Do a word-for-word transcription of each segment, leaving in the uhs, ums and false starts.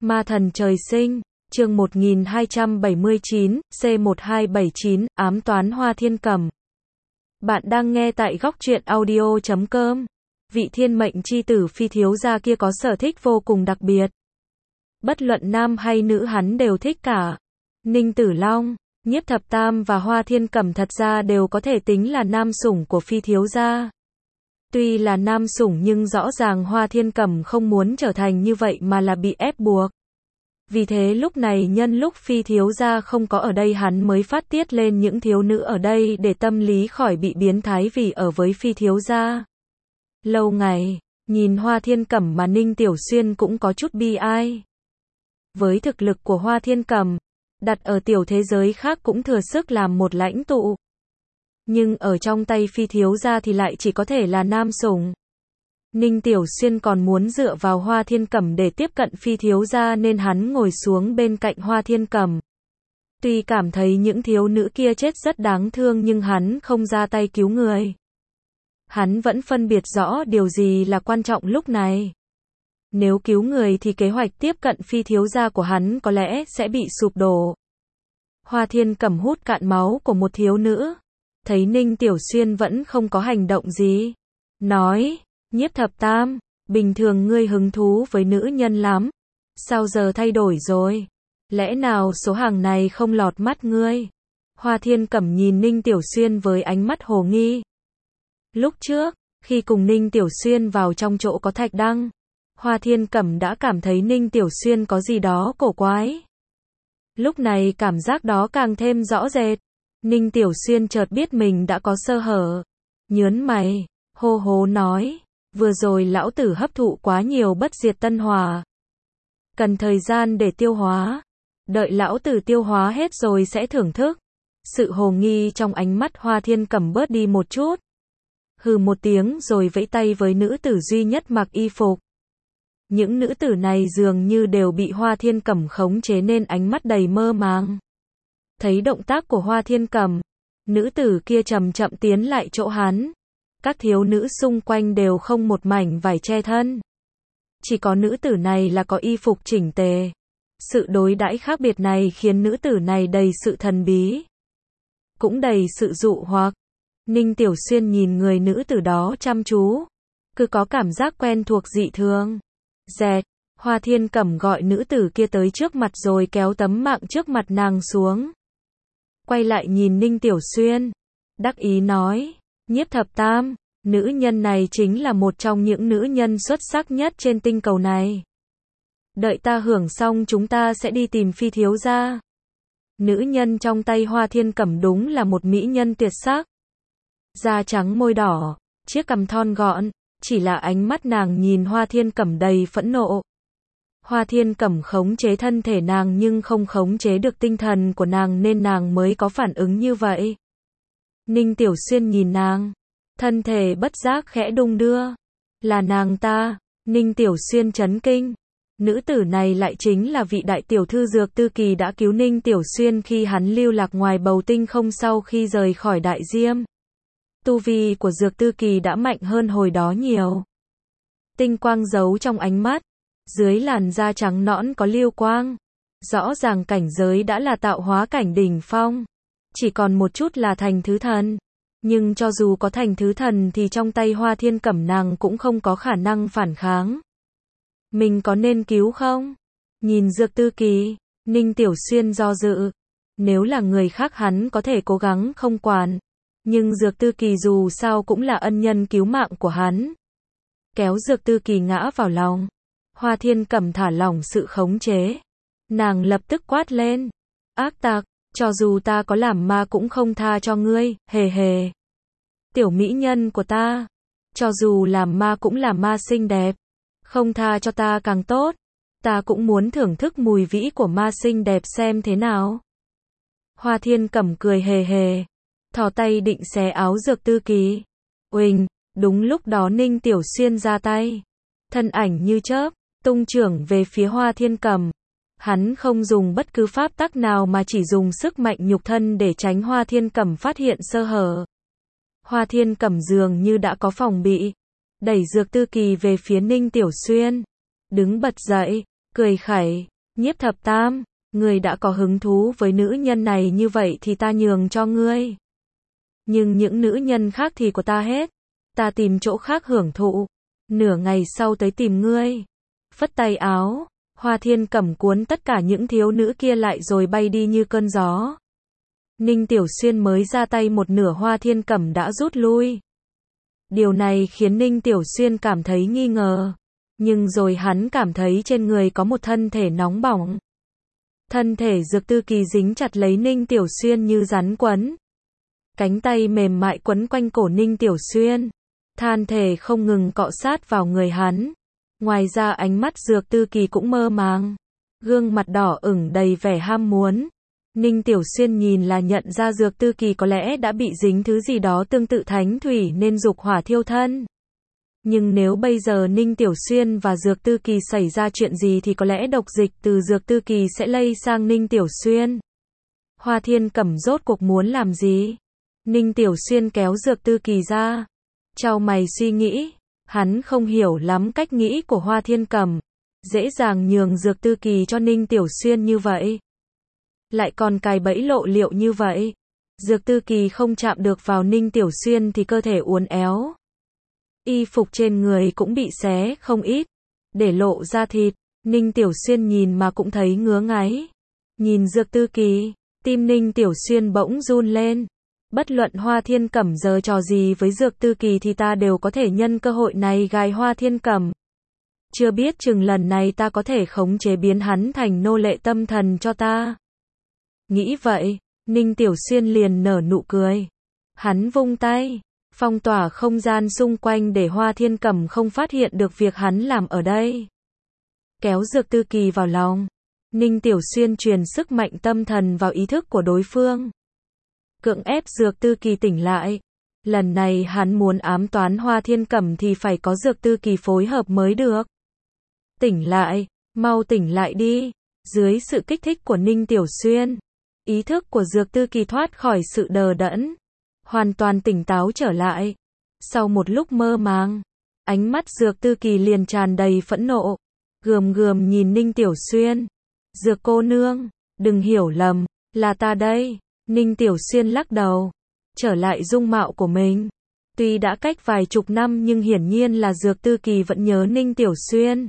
Ma thần trời sinh, chương một nghìn hai trăm bảy mươi chín, C một hai bảy chín, ám toán Hoa Thiên Cẩm. Bạn đang nghe tại góc truyện audio chấm com. Vị thiên mệnh chi tử phi thiếu gia kia có sở thích vô cùng đặc biệt. Bất luận nam hay nữ hắn đều thích cả. Ninh Tử Long, Nhiếp Thập Tam và Hoa Thiên Cẩm thật ra đều có thể tính là nam sủng của phi thiếu gia. Tuy là nam sủng nhưng rõ ràng Hoa Thiên Cẩm không muốn trở thành như vậy mà là bị ép buộc. Vì thế lúc này nhân lúc phi thiếu gia không có ở đây hắn mới phát tiết lên những thiếu nữ ở đây để tâm lý khỏi bị biến thái vì ở với phi thiếu gia. Lâu ngày, nhìn Hoa Thiên Cẩm mà Ninh Tiểu Xuyên cũng có chút bi ai. Với thực lực của Hoa Thiên Cẩm, đặt ở tiểu thế giới khác cũng thừa sức làm một lãnh tụ. Nhưng ở trong tay phi thiếu gia thì lại chỉ có thể là nam sủng. Ninh Tiểu Xuyên còn muốn dựa vào Hoa Thiên Cẩm để tiếp cận phi thiếu gia nên hắn ngồi xuống bên cạnh Hoa Thiên Cẩm. Tuy cảm thấy những thiếu nữ kia chết rất đáng thương nhưng hắn không ra tay cứu người. Hắn vẫn phân biệt rõ điều gì là quan trọng lúc này. Nếu cứu người thì kế hoạch tiếp cận phi thiếu gia của hắn có lẽ sẽ bị sụp đổ. Hoa Thiên Cẩm hút cạn máu của một thiếu nữ. Thấy Ninh Tiểu Xuyên vẫn không có hành động gì. Nói, Nhiếp Thập Tam, bình thường ngươi hứng thú với nữ nhân lắm. Sao giờ thay đổi rồi? Lẽ nào số hàng này không lọt mắt ngươi? Hoa Thiên Cẩm nhìn Ninh Tiểu Xuyên với ánh mắt hồ nghi. Lúc trước, khi cùng Ninh Tiểu Xuyên vào trong chỗ có thạch đăng, Hoa Thiên Cẩm đã cảm thấy Ninh Tiểu Xuyên có gì đó cổ quái. Lúc này cảm giác đó càng thêm rõ rệt. Ninh Tiểu Xuyên chợt biết mình đã có sơ hở. Nhớn mày, hô hố nói, vừa rồi lão tử hấp thụ quá nhiều bất diệt tân hỏa. Cần thời gian để tiêu hóa. Đợi lão tử tiêu hóa hết rồi sẽ thưởng thức. Sự hồ nghi trong ánh mắt Hoa Thiên Cẩm bớt đi một chút. Hừ một tiếng rồi vẫy tay với nữ tử duy nhất mặc y phục. Những nữ tử này dường như đều bị Hoa Thiên Cẩm khống chế nên ánh mắt đầy mơ màng. Thấy động tác của Hoa Thiên Cẩm, nữ tử kia chậm chậm tiến lại chỗ hắn. Các thiếu nữ xung quanh đều không một mảnh vải che thân. Chỉ có nữ tử này là có y phục chỉnh tề. Sự đối đãi khác biệt này khiến nữ tử này đầy sự thần bí. Cũng đầy sự dụ hoặc. Ninh Tiểu Xuyên nhìn người nữ tử đó chăm chú. Cứ có cảm giác quen thuộc dị thường. Dẹt, Hoa Thiên Cẩm gọi nữ tử kia tới trước mặt rồi kéo tấm mạng trước mặt nàng xuống. Quay lại nhìn Ninh Tiểu Xuyên. Đắc ý nói, Nhiếp Thập Tam, nữ nhân này chính là một trong những nữ nhân xuất sắc nhất trên tinh cầu này. Đợi ta hưởng xong chúng ta sẽ đi tìm phi thiếu gia. Nữ nhân trong tay Hoa Thiên Cẩm đúng là một mỹ nhân tuyệt sắc. Da trắng môi đỏ, chiếc cằm thon gọn, chỉ là ánh mắt nàng nhìn Hoa Thiên Cẩm đầy phẫn nộ. Hoa Thiên Cẩm khống chế thân thể nàng nhưng không khống chế được tinh thần của nàng nên nàng mới có phản ứng như vậy. Ninh Tiểu Xuyên nhìn nàng, thân thể bất giác khẽ đung đưa. Là nàng ta, Ninh Tiểu Xuyên chấn kinh. Nữ tử này lại chính là vị đại tiểu thư Dược Tư Kỳ đã cứu Ninh Tiểu Xuyên khi hắn lưu lạc ngoài bầu tinh không sau khi rời khỏi Đại Diêm. Tu vi của Dược Tư Kỳ đã mạnh hơn hồi đó nhiều. Tinh quang giấu trong ánh mắt, dưới làn da trắng nõn có lưu quang. Rõ ràng cảnh giới đã là tạo hóa cảnh đỉnh phong. Chỉ còn một chút là thành thứ thần. Nhưng cho dù có thành thứ thần thì trong tay Hoa Thiên Cẩm nàng cũng không có khả năng phản kháng. Mình có nên cứu không? Nhìn Dược Tư Kỳ, Ninh Tiểu Xuyên do dự. Nếu là người khác hắn có thể cố gắng không quản. Nhưng Dược Tư Kỳ dù sao cũng là ân nhân cứu mạng của hắn. Kéo Dược Tư Kỳ ngã vào lòng. Hoa Thiên Cẩm thả lỏng sự khống chế. Nàng lập tức quát lên. Ác tặc, cho dù ta có làm ma cũng không tha cho ngươi, hề hề. Tiểu mỹ nhân của ta, cho dù làm ma cũng là ma xinh đẹp. Không tha cho ta càng tốt. Ta cũng muốn thưởng thức mùi vĩ của ma xinh đẹp xem thế nào. Hoa Thiên Cẩm cười hề hề. Thò tay định xé áo Dược Tư Kỳ. Uỳnh, đúng lúc đó Ninh Tiểu Xuyên ra tay. Thân ảnh như chớp, tung chưởng về phía Hoa Thiên Cẩm. Hắn không dùng bất cứ pháp tắc nào mà chỉ dùng sức mạnh nhục thân để tránh Hoa Thiên Cẩm phát hiện sơ hở. Hoa Thiên Cẩm dường như đã có phòng bị. Đẩy Dược Tư Kỳ về phía Ninh Tiểu Xuyên. Đứng bật dậy, cười khẩy. Nhiếp thập tam, người đã có hứng thú với nữ nhân này như vậy thì ta nhường cho ngươi. Nhưng những nữ nhân khác thì của ta hết. Ta tìm chỗ khác hưởng thụ. Nửa ngày sau tới tìm ngươi. Phất tay áo, Hoa Thiên Cẩm cuốn tất cả những thiếu nữ kia lại rồi bay đi như cơn gió. Ninh Tiểu Xuyên mới ra tay một nửa Hoa Thiên Cẩm đã rút lui. Điều này khiến Ninh Tiểu Xuyên cảm thấy nghi ngờ. Nhưng rồi hắn cảm thấy trên người có một thân thể nóng bỏng. Thân thể Dược Tư Kỳ dính chặt lấy Ninh Tiểu Xuyên như rắn quấn. Cánh tay mềm mại quấn quanh cổ Ninh Tiểu Xuyên. Than thể không ngừng cọ sát vào người hắn. Ngoài ra ánh mắt Dược Tư Kỳ cũng mơ màng. Gương mặt đỏ ửng đầy vẻ ham muốn. Ninh Tiểu Xuyên nhìn là nhận ra Dược Tư Kỳ có lẽ đã bị dính thứ gì đó tương tự thánh thủy nên dục hỏa thiêu thân. Nhưng nếu bây giờ Ninh Tiểu Xuyên và Dược Tư Kỳ xảy ra chuyện gì thì có lẽ độc dịch từ Dược Tư Kỳ sẽ lây sang Ninh Tiểu Xuyên. Hoa Thiên Cẩm rốt cuộc muốn làm gì? Ninh Tiểu Xuyên kéo Dược Tư Kỳ ra. Chau mày suy nghĩ. Hắn không hiểu lắm cách nghĩ của Hoa Thiên Cẩm. Dễ dàng nhường Dược Tư Kỳ cho Ninh Tiểu Xuyên như vậy. Lại còn cài bẫy lộ liễu như vậy. Dược Tư Kỳ không chạm được vào Ninh Tiểu Xuyên thì cơ thể uốn éo. Y phục trên người cũng bị xé không ít. Để lộ ra thịt. Ninh Tiểu Xuyên nhìn mà cũng thấy ngứa ngáy. Nhìn Dược Tư Kỳ. Tim Ninh Tiểu Xuyên bỗng run lên. Bất luận Hoa Thiên Cẩm giở trò gì với Dược Tư Kỳ thì ta đều có thể nhân cơ hội này gài Hoa Thiên Cẩm. Chưa biết chừng lần này ta có thể khống chế biến hắn thành nô lệ tâm thần cho ta. Nghĩ vậy, Ninh Tiểu Xuyên liền nở nụ cười. Hắn vung tay, phong tỏa không gian xung quanh để Hoa Thiên Cẩm không phát hiện được việc hắn làm ở đây. Kéo Dược Tư Kỳ vào lòng. Ninh Tiểu Xuyên truyền sức mạnh tâm thần vào ý thức của đối phương. Cưỡng ép Dược Tư Kỳ tỉnh lại. Lần này hắn muốn ám toán Hoa Thiên Cẩm thì phải có Dược Tư Kỳ phối hợp mới được. Tỉnh lại, mau tỉnh lại đi. Dưới sự kích thích của Ninh Tiểu Xuyên, ý thức của Dược Tư Kỳ thoát khỏi sự đờ đẫn, hoàn toàn tỉnh táo trở lại. Sau một lúc mơ màng, ánh mắt Dược Tư Kỳ liền tràn đầy phẫn nộ, gườm gườm nhìn Ninh Tiểu Xuyên. Dược cô nương, đừng hiểu lầm, là ta đây. Ninh Tiểu Xuyên lắc đầu, trở lại dung mạo của mình. Tuy đã cách vài chục năm nhưng hiển nhiên là Dược Tư Kỳ vẫn nhớ Ninh Tiểu Xuyên.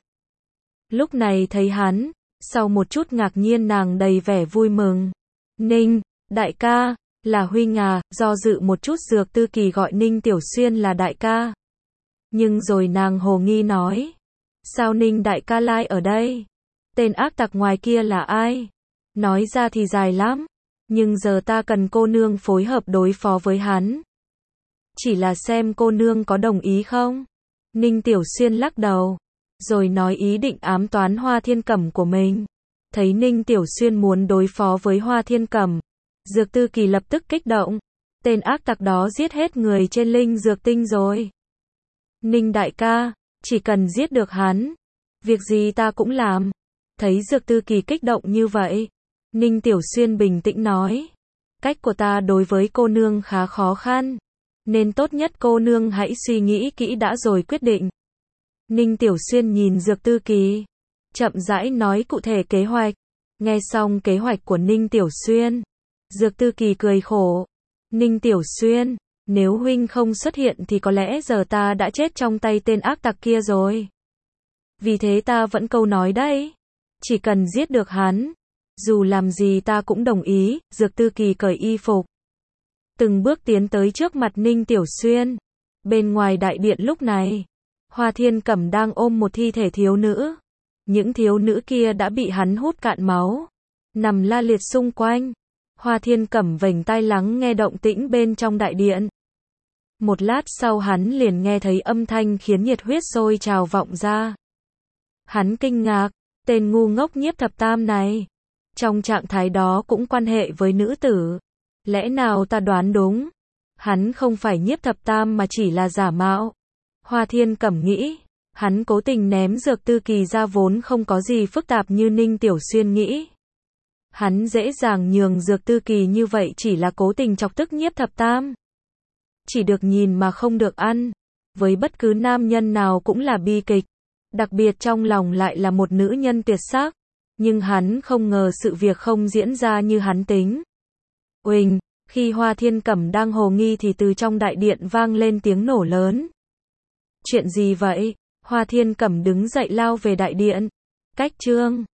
Lúc này thấy hắn, sau một chút ngạc nhiên nàng đầy vẻ vui mừng. Ninh, đại ca, là huynh à, do dự một chút Dược Tư Kỳ gọi Ninh Tiểu Xuyên là đại ca. Nhưng rồi nàng hồ nghi nói, sao Ninh đại ca lai ở đây? Tên ác tặc ngoài kia là ai? Nói ra thì dài lắm, nhưng giờ ta cần cô nương phối hợp đối phó với hắn. Chỉ là xem cô nương có đồng ý không? Ninh Tiểu Xuyên lắc đầu, rồi nói ý định ám toán Hoa Thiên Cẩm của mình. Thấy Ninh Tiểu Xuyên muốn đối phó với Hoa Thiên Cẩm, Dược Tư Kỳ lập tức kích động. Tên ác tặc đó giết hết người trên linh dược tinh rồi. Ninh đại ca, chỉ cần giết được hắn, việc gì ta cũng làm. Thấy Dược Tư Kỳ kích động như vậy, Ninh Tiểu Xuyên bình tĩnh nói, cách của ta đối với cô nương khá khó khăn, nên tốt nhất cô nương hãy suy nghĩ kỹ đã rồi quyết định. Ninh Tiểu Xuyên nhìn Dược Tư Kỳ, chậm rãi nói cụ thể kế hoạch. Nghe xong kế hoạch của Ninh Tiểu Xuyên, Dược Tư Kỳ cười khổ. Ninh Tiểu Xuyên, nếu huynh không xuất hiện thì có lẽ giờ ta đã chết trong tay tên ác tặc kia rồi. Vì thế ta vẫn câu nói đấy, chỉ cần giết được hắn, dù làm gì ta cũng đồng ý. Dược Tư Kỳ cởi y phục, từng bước tiến tới trước mặt Ninh Tiểu Xuyên. Bên ngoài đại điện lúc này, Hoa Thiên Cẩm đang ôm một thi thể thiếu nữ. Những thiếu nữ kia đã bị hắn hút cạn máu, nằm la liệt xung quanh. Hoa Thiên Cẩm vểnh tai lắng nghe động tĩnh bên trong đại điện. Một lát sau hắn liền nghe thấy âm thanh khiến nhiệt huyết sôi trào vọng ra. Hắn kinh ngạc, tên ngu ngốc Nhiếp Thập Tam này, trong trạng thái đó cũng quan hệ với nữ tử. Lẽ nào ta đoán đúng? Hắn không phải Nhiếp Thập Tam mà chỉ là giả mạo. Hoa Thiên Cẩm nghĩ, hắn cố tình ném Dược Tư Kỳ ra vốn không có gì phức tạp như Ninh Tiểu Xuyên nghĩ. Hắn dễ dàng nhường Dược Tư Kỳ như vậy chỉ là cố tình chọc tức Nhiếp Thập Tam. Chỉ được nhìn mà không được ăn, với bất cứ nam nhân nào cũng là bi kịch, đặc biệt trong lòng lại là một nữ nhân tuyệt sắc. Nhưng hắn không ngờ sự việc không diễn ra như hắn tính. Uỳnh, khi Hoa Thiên Cẩm đang hồ nghi thì từ trong đại điện vang lên tiếng nổ lớn. Chuyện gì vậy? Hoa Thiên Cẩm đứng dậy lao về đại điện. Cách chương